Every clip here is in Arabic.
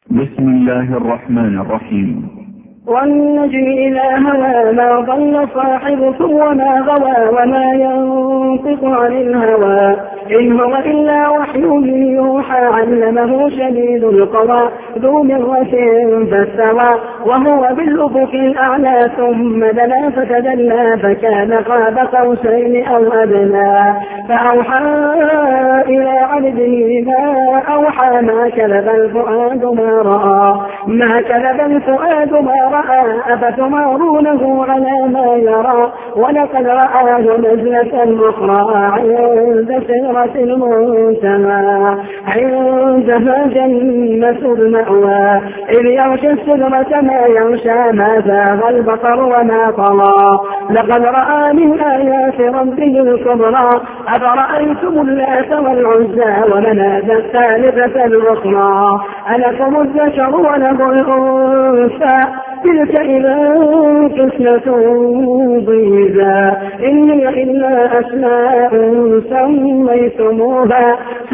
بسم الله الرحمن الرحيم. والنجم إذا هوى ما ضل صاحبكم وما غوى وما ينطق عن الهوى إن هو إلا وحي يوحى علمه شديد القوى ذو مرة فاستوى وهو بالأفق الأعلى ثم دنا فتدلى فكان قاب قوسين أو أدنى فأوحى إلى عبده ما أوحى ما كذب الفؤاد ما رأى ما كذب الفؤاد ما رأى أفتمارونه على ما يرى ولقد رآه نزلة أخرى عند سدرة المنتهى عندها جنة المأوى إذ يغشى السدرة ما يغشى ما زاغ البصر وما طغى لقد رأى من آيات ربه الكبرى أفرأيتم اللات والعزى ومناة الثالثة الأخرى ألكم الذكر وله الأنثى تلك إذا قسمة ضيزى إني إلا أسماء سميتموها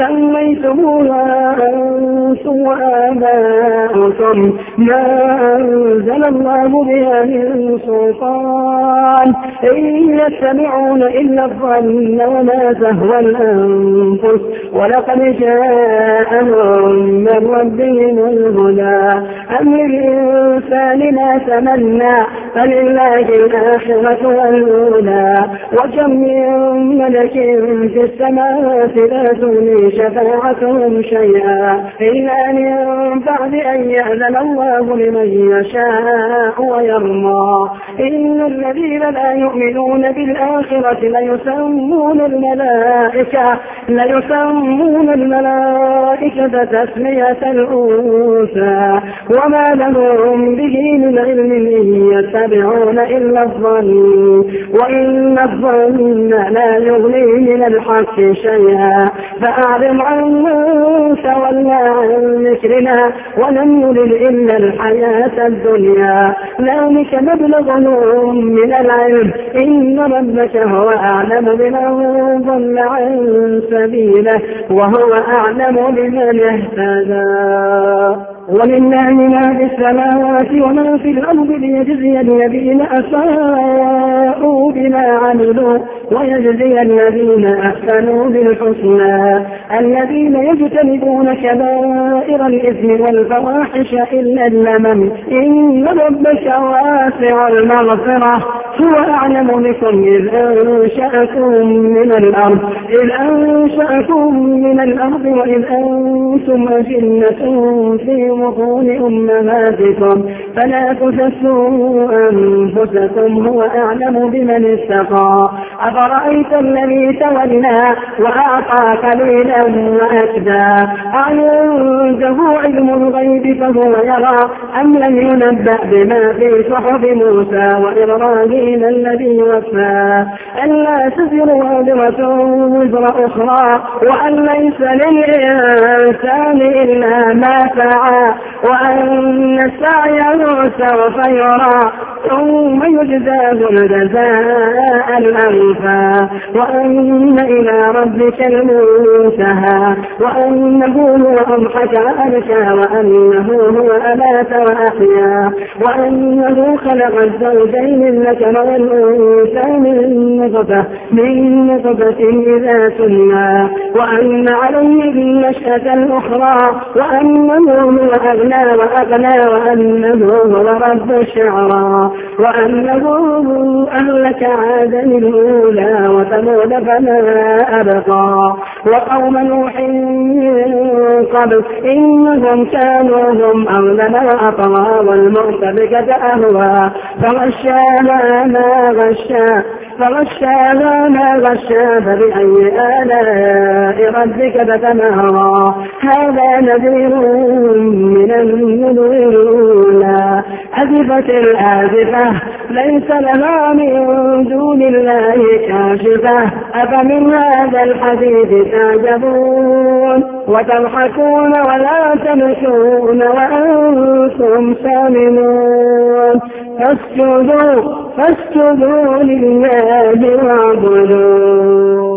أنتم وآباؤكم ما أنزل الله بها من سلطان إن يتبعون إلا الظن وما تهوى الأنفس ولقد جاءهم من ربهم الهدى أم للإنسان ما تمنى فلله الآخرة والأولى وكم من ملك في السماوات لا تغني شفاعتهم شيئا إلا من بعد أن يأذن الله لمن يشاء ويرضى إن الذين لا يؤمنون بالآخرة ليسمون الملائكة تسمية الأنثى وما لهم به من علم إن يتبعون إلا الظن وإن الظن لا يغني من الحق شيئا فأعرض عن من تولى عن ذكرنا ولم يرد إلا الحياة الدنيا ذلك مبلغهم من العلم إن ربك هو أعلم بمن ضل عن سبيله وهو أعلم بمن اهتدى ولله ما في السماوات وما في الأرض ليجزي الذين أساءوا بما عملوا ويجزي الذين أحسنوا بالحسنى الذين يجتنبون كبائر الإثم والفواحش إلا اللمم إن ربك واسع المغفرة هو أعلم بكم إذ أنشأكم من الأرض وإذ أنتم أجنة في بطون أمهاتكم فلا تزكوا أنفسكم هو أعلم بمن اتقى أفرأيت الذي تولى وأعطى قليلا وأكدى عنده علم الغيب فهو يرى أم لم ينبأ بما في صحف موسى وإبراهيم الذي وفى ألا تزر وازرة وزر أخرى وأن ليس للإنسان إلا ما سعى وأن سعيه سوف يرى ثم يجزاه الجزاء الأوفى وأن إلى ربك المنتهى وأنه هو أضحك وأبكى وأنه هو أمات وأحيا وأنه خلق الزوجين الذكر والأنثى من نطفة إذا تمنى وأن عليه النشأة الأخرى وأنه هو أغنى وأنه هو رب الشعرى وأنه أهلك عادا الأولى وثمود فما أبقى وقوم نوح من قبل إنهم كانوا هم أظلم وأطغى والمؤتفكة أهوى فغشاها ما غشى فبأي آلاء ربك تتمارى هذا نذير من النذر الأولى أزفت الآزفة ليس لها من دون الله كاشفة أفمن هذا الحديث تعجبون وتضحكون ولا تبكون وأنتم سامنون فاسجدوا لله واعبدوا